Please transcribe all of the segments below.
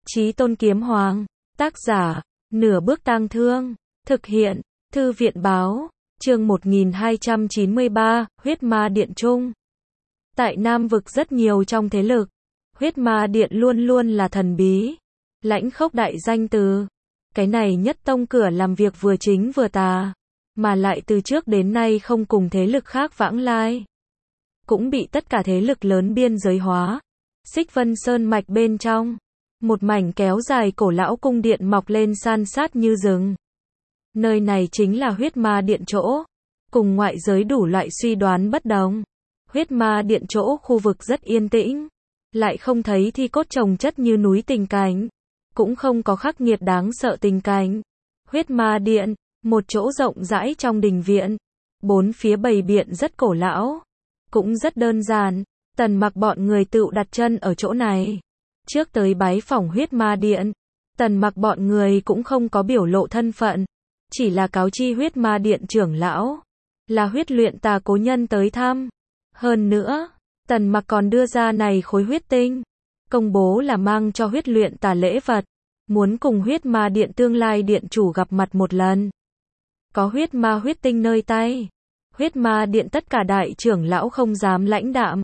Chí Tôn Kiếm Hoàng, tác giả, Nửa Bước Tang Thương, thực hiện, Thư viện Báo, chương 1293, Huyết Ma Điện Trung. Tại Nam Vực rất nhiều trong thế lực, Huyết Ma Điện luôn luôn là thần bí, lãnh khốc đại danh từ. Cái này nhất tông cửa làm việc vừa chính vừa tà, mà lại từ trước đến nay không cùng thế lực khác vãng lai. Cũng bị tất cả thế lực lớn biên giới hóa. Xích Vân Sơn mạch bên trong, một mảnh kéo dài cổ lão cung điện mọc lên san sát như rừng. Nơi này chính là Huyết Ma Điện chỗ. Cùng ngoại giới đủ loại suy đoán bất đồng. Huyết Ma Điện chỗ khu vực rất yên tĩnh, lại không thấy thi cốt chồng chất như núi tình cảnh, cũng không có khắc nghiệt đáng sợ tình cảnh. Huyết Ma Điện, một chỗ rộng rãi trong đình viện, bốn phía bày biện rất cổ lão, cũng rất đơn giản. Tần Mặc bọn người tựu đặt chân ở chỗ này. Trước tới bái phỏng Huyết Ma Điện, Tần Mặc bọn người cũng không có biểu lộ thân phận, chỉ là cáo chi Huyết Ma Điện trưởng lão, là huyết luyện tà cố nhân tới thăm. Hơn nữa, Tần Mặc còn đưa ra này khối huyết tinh, công bố là mang cho huyết luyện tà lễ vật, muốn cùng Huyết Ma Điện tương lai điện chủ gặp mặt một lần. Có huyết ma huyết tinh nơi tay, Huyết Ma Điện tất cả đại trưởng lão không dám lãnh đạm,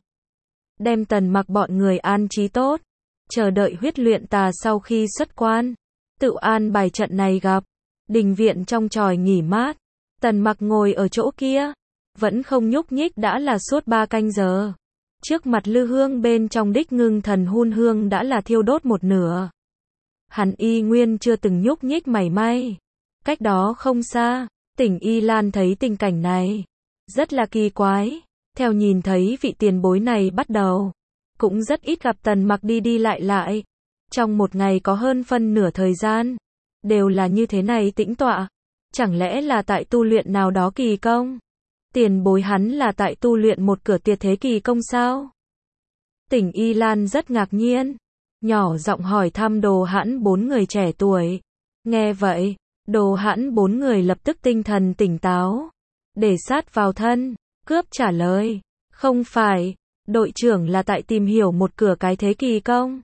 đem Tần Mặc bọn người an trí tốt, chờ đợi huyết luyện tà sau khi xuất quan, tự an bài trận này gặp. Đình viện trong tròi nghỉ mát, Tần Mặc ngồi ở chỗ kia, vẫn không nhúc nhích đã là suốt 3 canh giờ. Trước mặt lư hương bên trong đích ngưng thần hun hương đã là thiêu đốt một nửa. Hắn y nguyên chưa từng nhúc nhích mảy may. Cách đó không xa, Tỉnh Y Lan thấy tình cảnh này, rất là kỳ quái. Theo nhìn thấy vị tiền bối này bắt đầu, cũng rất ít gặp Tần Mặc đi đi lại lại. Trong một ngày có hơn phân nửa thời gian, đều là như thế này tĩnh tọa. Chẳng lẽ là tại tu luyện nào đó kỳ công? Tiền bối hắn là tại tu luyện một cửa tuyệt thế kỳ công sao? Tỉnh Y Lan rất ngạc nhiên, nhỏ giọng hỏi thăm Đồ Hãn 4 người trẻ tuổi. Nghe vậy, Đồ Hãn 4 người lập tức tinh thần tỉnh táo, để sát vào thân, cướp trả lời. Không phải, đội trưởng là tại tìm hiểu một cửa cái thế kỳ công.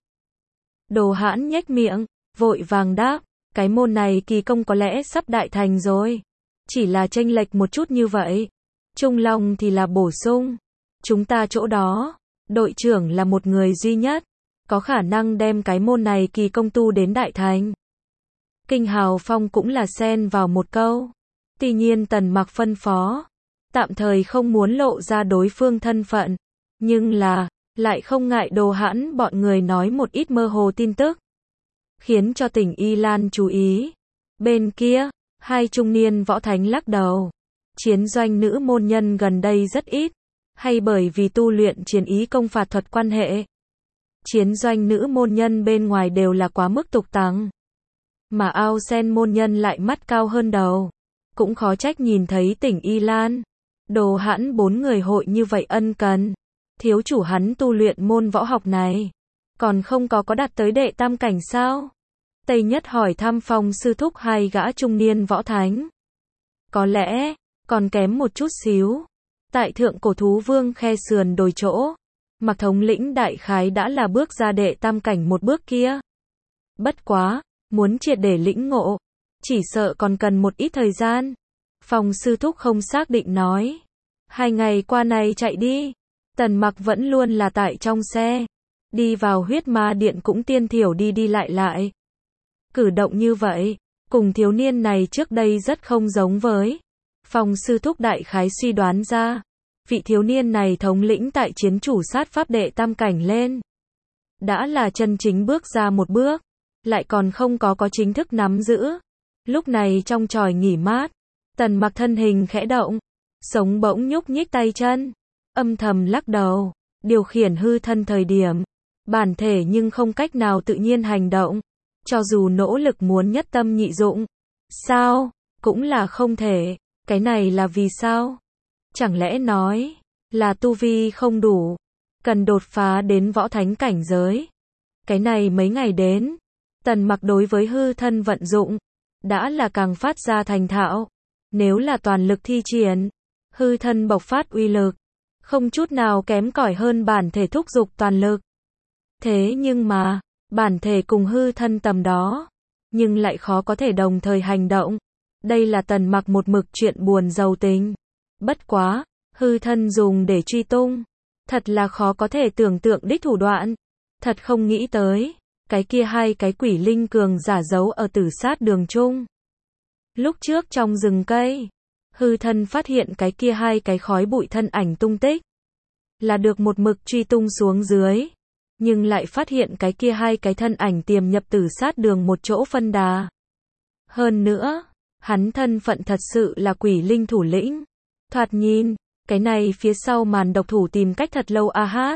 Đồ Hãn nhếch miệng, vội vàng đáp, cái môn này kỳ công có lẽ sắp đại thành rồi. Chỉ là chênh lệch một chút như vậy. Trung Long thì là bổ sung. Chúng ta chỗ đó, đội trưởng là một người duy nhất, có khả năng đem cái môn này kỳ công tu đến đại thành. Kinh Hào Phong cũng là xen vào một câu. Tuy nhiên Tần Mặc phân phó, tạm thời không muốn lộ ra đối phương thân phận, nhưng là, lại không ngại Đồ Hãn bọn người nói một ít mơ hồ tin tức, khiến cho Tỉnh Y Lan chú ý. Bên kia, hai trung niên võ thánh lắc đầu. Chiến doanh nữ môn nhân gần đây rất ít, hay bởi vì tu luyện chiến ý công phạt thuật quan hệ. Chiến doanh nữ môn nhân bên ngoài đều là quá mức tục tằng, mà ao sen môn nhân lại mắt cao hơn đầu. Cũng khó trách nhìn thấy Tỉnh Y Lan, Đồ Hãn 4 người hội như vậy ân cần. Thiếu chủ hắn tu luyện môn võ học này, còn không có đạt tới đệ tam cảnh sao? Tây Nhất hỏi thăm Phong sư thúc hai gã trung niên võ thánh. Có lẽ, còn kém một chút xíu. Tại Thượng Cổ Thú Vương khe sườn đồi chỗ, Mặc thống lĩnh đại khái đã là bước ra đệ tam cảnh một bước kia. Bất quá, muốn triệt để lĩnh ngộ, chỉ sợ còn cần một ít thời gian. Phong sư thúc không xác định nói. 2 ngày qua này chạy đi. Tần Mặc vẫn luôn là tại trong xe. Đi vào Huyết Ma Điện cũng tiên thiểu đi đi lại lại. Cử động như vậy, cùng thiếu niên này trước đây rất không giống với. Phong sư thúc đại khái suy đoán ra, vị thiếu niên này thống lĩnh tại chiến chủ sát pháp đệ tam cảnh lên. Đã là chân chính bước ra một bước, lại còn không có chính thức nắm giữ. Lúc này trong tròi nghỉ mát, Tần Mặc thân hình khẽ động, sống bỗng nhúc nhích tay chân, âm thầm lắc đầu, điều khiển hư thân thời điểm, bản thể nhưng không cách nào tự nhiên hành động. Cho dù nỗ lực muốn nhất tâm nhị dụng, sao, cũng là không thể. Cái này là vì sao? Chẳng lẽ nói, là tu vi không đủ, cần đột phá đến võ thánh cảnh giới. Cái này mấy ngày đến, Tần Mặc đối với hư thân vận dụng, đã là càng phát ra thành thạo. Nếu là toàn lực thi triển, hư thân bộc phát uy lực, không chút nào kém cỏi hơn bản thể thúc dục toàn lực. Thế nhưng mà, bản thể cùng hư thân tầm đó, nhưng lại khó có thể đồng thời hành động. Đây là Tần Mặc một mực chuyện buồn giàu tính. Bất quá, hư thân dùng để truy tung, thật là khó có thể tưởng tượng đích thủ đoạn. Thật không nghĩ tới, cái kia hai cái quỷ linh cường giả giấu ở Tử Sát Đường chung. Lúc trước trong rừng cây, hư thân phát hiện cái kia hai cái khói bụi thân ảnh tung tích, là được một mực truy tung xuống dưới, nhưng lại phát hiện cái kia hai cái thân ảnh tiềm nhập Tử Sát Đường một chỗ phân đà. Hơn nữa, hắn thân phận thật sự là quỷ linh thủ lĩnh. Thoạt nhìn, cái này phía sau màn độc thủ tìm cách thật lâu a hát.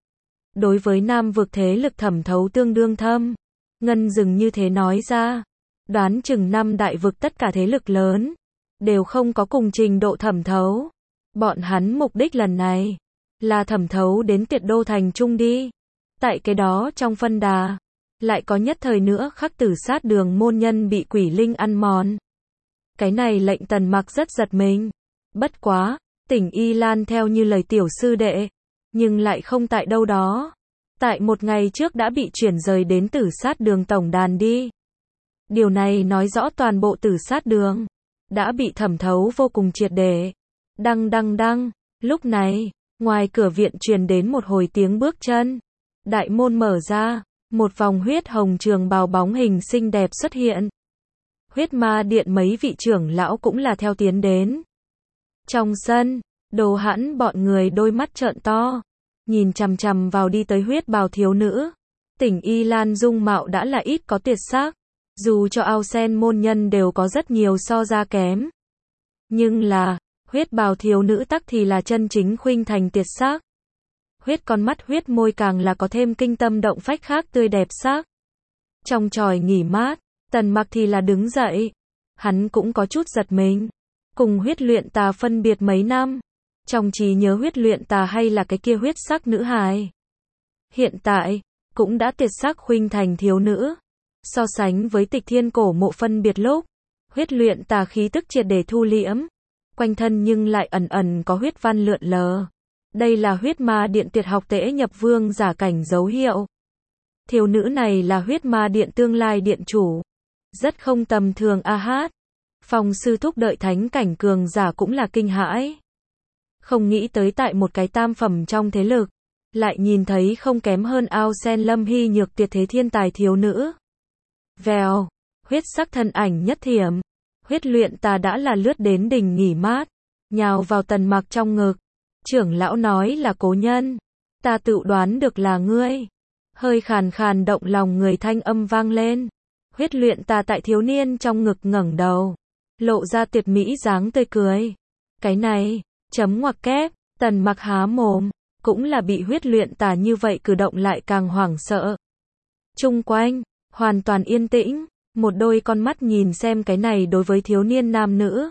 Đối với Nam vực thế lực thẩm thấu tương đương thâm, Ngân dừng như thế nói ra, đoán chừng năm đại vực tất cả thế lực lớn, đều không có cùng trình độ thẩm thấu. Bọn hắn mục đích lần này, là thẩm thấu đến Tiệt Đô thành trung đi. Tại cái đó trong phân đà, lại có nhất thời nữa khắc Tử Sát Đường môn nhân bị quỷ linh ăn mòn. Cái này lệnh Tần Mặc rất giật mình. Bất quá, Tỉnh Y Lan theo như lời tiểu sư đệ, nhưng lại không tại đâu đó. Tại một ngày trước đã bị chuyển rời đến Tử Sát Đường tổng đàn đi. Điều này nói rõ toàn bộ Tử Sát Đường đã bị thẩm thấu vô cùng triệt để. Đăng đăng đăng, lúc này, ngoài cửa viện truyền đến một hồi tiếng bước chân. Đại môn mở ra, một vòng huyết hồng trường bào bóng hình xinh đẹp xuất hiện. Huyết Ma Điện mấy vị trưởng lão cũng là theo tiến đến. Trong sân, Đồ Hãn bọn người đôi mắt trợn to, nhìn chằm chằm vào đi tới huyết bào thiếu nữ. Tỉnh Y Lan dung mạo đã là ít có tuyệt sắc, dù cho ao sen môn nhân đều có rất nhiều so ra kém. Nhưng là, huyết bào thiếu nữ tắc thì là chân chính khuynh thành tuyệt sắc. Huyết con mắt huyết môi càng là có thêm kinh tâm động phách khác tươi đẹp sắc. Trong tròi nghỉ mát, Tần Mặc thì là đứng dậy. Hắn cũng có chút giật mình. Cùng huyết luyện tà phân biệt mấy năm. Trong trí nhớ huyết luyện tà hay là cái kia huyết sắc nữ hài. Hiện tại, cũng đã tuyệt sắc khuynh thành thiếu nữ. So sánh với Tịch Thiên cổ mộ phân biệt lúc, huyết luyện tà khí tức triệt để thu liễm. Quanh thân nhưng lại ẩn ẩn có huyết văn lượn lờ. Đây là huyết ma điện tuyệt học tễ nhập vương giả cảnh dấu hiệu. Thiếu nữ này là huyết ma điện tương lai điện chủ. Rất không tầm thường a hát. Phong sư thúc đợi thánh cảnh cường giả cũng là kinh hãi. Không nghĩ tới tại một cái tam phẩm trong thế lực, lại nhìn thấy không kém hơn ao sen lâm hy nhược tuyệt thế thiên tài thiếu nữ. Vèo, huyết sắc thân ảnh nhất thiểm. Huyết luyện tà đã là lướt đến đỉnh nghỉ mát, nhào vào Tần Mặc trong ngực. Trưởng lão nói là cố nhân, ta tự đoán được là ngươi. Hơi khàn khàn động lòng người thanh âm vang lên. Huyết luyện tà tại thiếu niên trong ngực ngẩng đầu, lộ ra tuyệt mỹ dáng tươi cười. Cái này, chấm ngoặc kép, Tần Mặc há mồm, cũng là bị huyết luyện tà như vậy cử động lại càng hoảng sợ. Chung quanh, hoàn toàn yên tĩnh, một đôi con mắt nhìn xem cái này đối với thiếu niên nam nữ.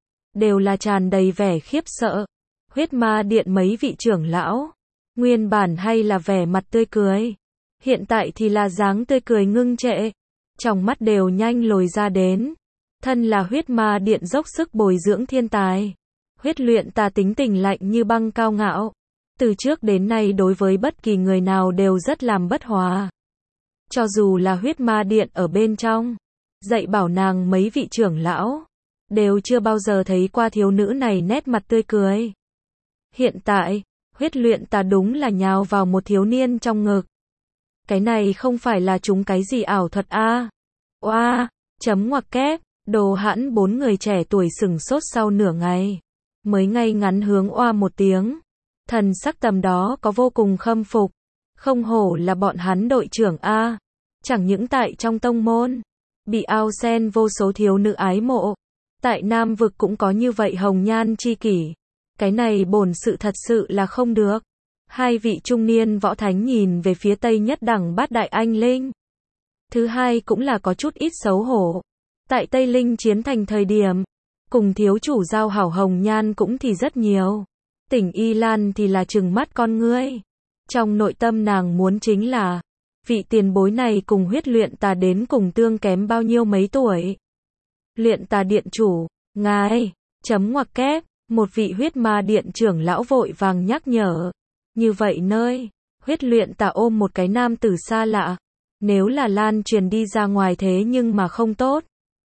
Đều là tràn đầy vẻ khiếp sợ. Huyết ma điện mấy vị trưởng lão, nguyên bản hay là vẻ mặt tươi cười. Hiện tại thì là dáng tươi cười ngưng trệ. Trong mắt đều nhanh lồi ra đến. Thân là huyết ma điện dốc sức bồi dưỡng thiên tài. Huyết luyện tà tính tình lạnh như băng cao ngạo. Từ trước đến nay đối với bất kỳ người nào đều rất làm bất hòa. Cho dù là huyết ma điện ở bên trong, dạy bảo nàng mấy vị trưởng lão, đều chưa bao giờ thấy qua thiếu nữ này nét mặt tươi cười. Hiện tại, huyết luyện tà đúng là nhào vào một thiếu niên trong ngực. Cái này không phải là chúng cái gì ảo thuật a? Oa, chấm ngoặc kép, Đồ Hãn bốn người trẻ tuổi sửng sốt sau nửa ngày, mới ngay ngắn hướng oa một tiếng. Thần sắc tầm đó có vô cùng khâm phục, không hổ là bọn hắn đội trưởng a. Chẳng những tại trong tông môn, bị ao sen vô số thiếu nữ ái mộ, tại Nam vực cũng có như vậy hồng nhan chi kỷ. Cái này bổn sự thật sự là không được. Hai vị trung niên võ thánh nhìn về phía Tây Nhất Đẳng Bát Đại Anh Linh. Thứ hai cũng là có chút ít xấu hổ. Tại Tây Linh chiến thành thời điểm, cùng thiếu chủ giao hảo hồng nhan cũng thì rất nhiều. Tỉnh Y Lan thì là trừng mắt con ngươi. Trong nội tâm nàng muốn chính là, vị tiền bối này cùng huyết luyện tà đến cùng tương kém bao nhiêu mấy tuổi. Luyện tà điện chủ, ngài, chấm ngoặc kép, một vị huyết ma điện trưởng lão vội vàng nhắc nhở. Như vậy nơi, huyết luyện tà ôm một cái nam tử xa lạ, Nếu là lan truyền đi ra ngoài thế nhưng mà không tốt.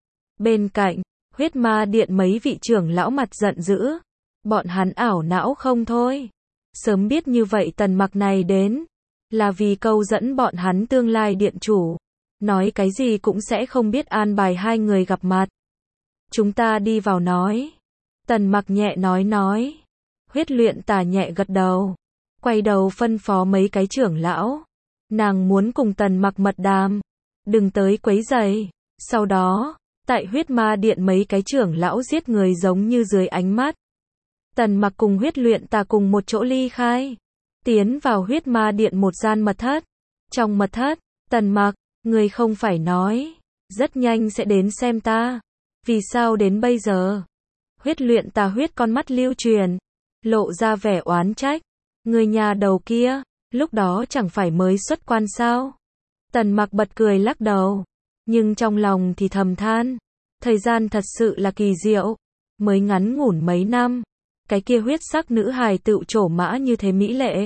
Bên cạnh, huyết ma điện mấy vị trưởng lão mặt giận dữ. Bọn hắn ảo não không thôi. Sớm biết như vậy Tần Mặc này đến. Là vì câu dẫn bọn hắn tương lai điện chủ. Nói cái gì cũng sẽ không biết an bài hai người gặp mặt. Chúng ta đi vào nói. Tần Mặc nhẹ nói. Huyết luyện tà nhẹ gật đầu. Quay đầu phân phó mấy cái trưởng lão. Nàng muốn cùng Tần Mặc mật đàm. Đừng tới quấy rầy. Sau đó, tại huyết ma điện mấy cái trưởng lão giết người giống như dưới ánh mắt. Tần Mặc cùng huyết luyện tà cùng một chỗ ly khai. Tiến vào huyết ma điện một gian mật thất. Trong mật thất, Tần Mặc, người không phải nói. Rất nhanh sẽ đến xem ta. Vì sao đến bây giờ? Huyết luyện tà huyết con mắt lưu truyền. Lộ ra vẻ oán trách. Người nhà đầu kia, lúc đó chẳng phải mới xuất quan sao? Tần Mặc bật cười lắc đầu. Nhưng trong lòng thì thầm than. Thời gian thật sự là kỳ diệu. Mới ngắn ngủn mấy năm. Cái kia huyết sắc nữ hài tựu trổ mã như thế mỹ lệ.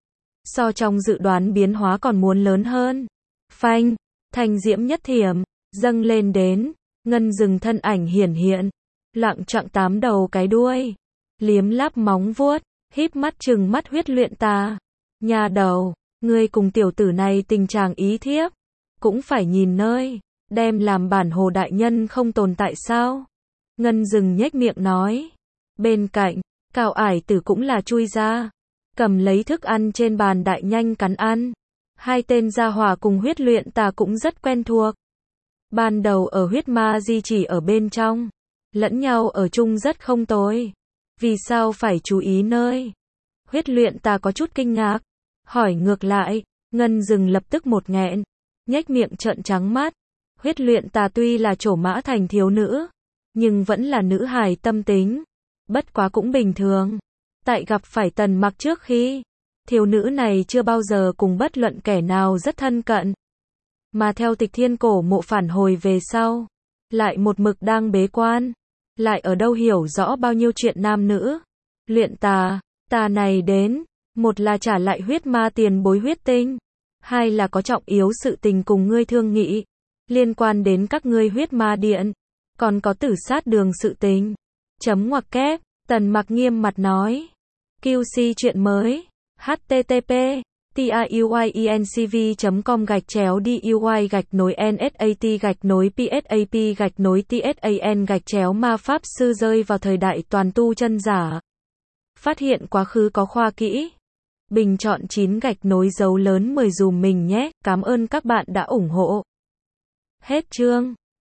So trong dự đoán biến hóa còn muốn lớn hơn. Phanh, thanh diễm nhất thiểm, dâng lên đến. Ngân rừng thân ảnh hiển hiện. Lặng chặng 8 đầu cái đuôi. Liếm láp móng vuốt. Híp mắt trừng mắt huyết luyện tà. Nhà đầu, ngươi cùng tiểu tử này tình trạng ý thiếp. Cũng phải nhìn nơi. Đem làm bản hồ đại nhân không tồn tại sao? Ngân rừng nhếch miệng nói. Bên cạnh, Cao Ải Tử cũng là chui ra. Cầm lấy thức ăn trên bàn đại nhanh cắn ăn. Hai tên gia hỏa cùng huyết luyện tà cũng rất quen thuộc. Ban đầu ở huyết ma di chỉ ở bên trong. Lẫn nhau ở chung rất không tồi. Vì sao phải chú ý nơi? Huyết luyện tà có chút kinh ngạc. Hỏi ngược lại, Ngân rừng lập tức một nghẹn. Nhếch miệng trợn trắng mắt. Huyết luyện tà tuy là trổ mã thành thiếu nữ. Nhưng vẫn là nữ hài tâm tính. Bất quá cũng bình thường. Tại gặp phải Tần Mặc trước khi. Thiếu nữ này chưa bao giờ cùng bất luận kẻ nào rất thân cận. Mà theo Tịch Thiên cổ mộ phản hồi về sau. Lại một mực đang bế quan. Lại ở đâu hiểu rõ bao nhiêu chuyện nam nữ. Luyện tà, tà này đến. Một là trả lại huyết ma tiền bối huyết tinh. Hai là có trọng yếu sự tình cùng ngươi thương nghị. Liên quan đến các ngươi huyết ma điện. Còn có tử sát đường sự tình. Chấm ngoặc kép, Tần Mặc nghiêm mặt nói. QC chuyện mới. http tiuy-duy-psap-nsat-psap-tsan ma pháp sư rơi vào thời đại toàn tu chân giả. Phát hiện quá khứ có khoa kỹ. Bình chọn 9 dấu lớn 10 dùm mình nhé. Cảm ơn các bạn đã ủng hộ. Hết chương.